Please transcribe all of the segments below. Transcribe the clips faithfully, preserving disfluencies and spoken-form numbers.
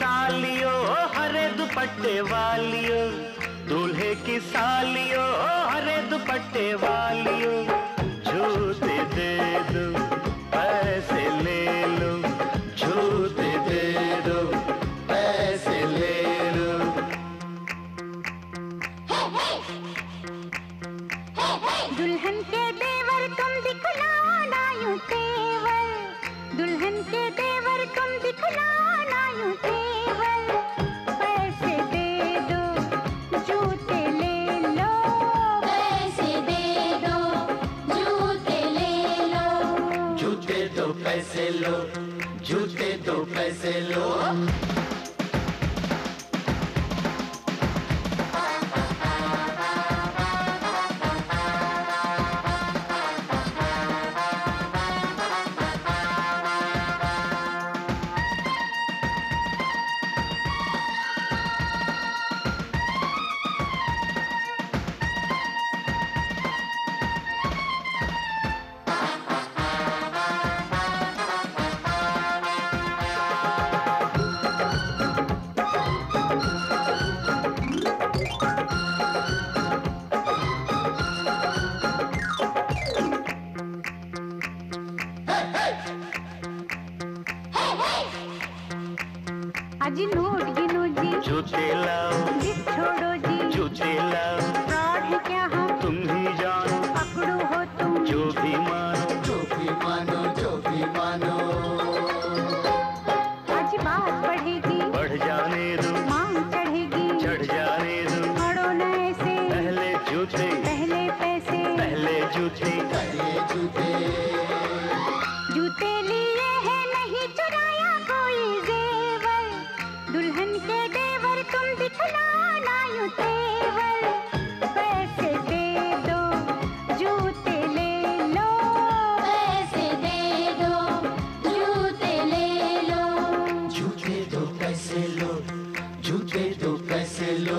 सालियो हरे दुपट्टे वालियो, दूल्हे की सालियो हरे दुपट्टे वालियो, जूते दे दो पैसे ले लो, जूते दे दो पैसे ले लो। दुल्हन के देवर तुम दिखलाओ ना यूं तेवर, दुल्हन के देवर तुम दिखलाओ ना यूं तेवर, पैसे दे दो जूते ले लो, पैसे दे दो जूते ले लो, जूते दो पैसे लो, जूते दो पैसे लो। अजी नोट गिनो जी, जूते लाओ, जिद छोड़ो जी, जूते लाओ, फ्रॉड है क्या हम तुम ही जानो, पकड़ो हो तुम जो भी मानो, जो भी मानो, जो भी मानो। आज बात बढ़ेगी, बढ़ जाने दो, मांग चढ़ेगी, चढ़ जाने दो, अड़ो न ऐसे, पहले जूते, पहले पैसे, पहले जूते, पहले जूते। जूते लिए है नहीं चुराया कोई जेवर, दुल्हन के देवर तुम दिखलाओ ना यूं तेवर, पैसे दे दो जूते ले लो, पैसे दे दो जूते ले लो, जूते दो पैसे लो, जूते दो पैसे लो।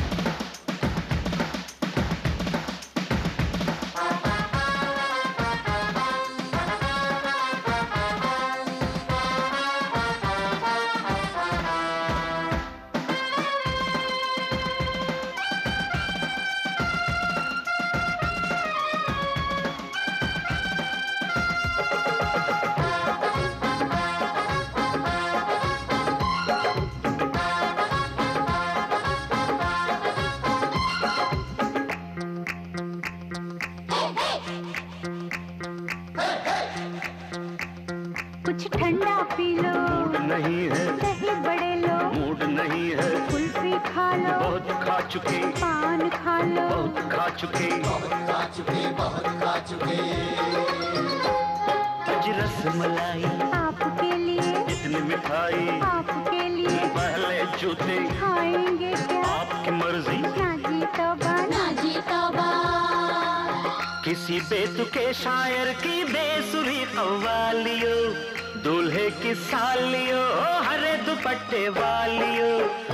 कुछ ठंडा पी लो, मूड नहीं है, दही बड़े लो, मूड नहीं है, कुल्फी खा लो, बहुत खा चुके, पान खा लो, बहुत खा चुके, बहुत खा चुके, बहुत खा चुके। आज रसमलाई आपके लिए, इतनी मिठाई आपके लिए, पहले जूते खाएंगे क्या, आपकी मर्जी, ना जी तौबा, ना जी तौबा, किसी बेतुके शायर की बेसुरी कव्वालियों, दूल्हे की सालियों हरे दुपट्टे वालियों,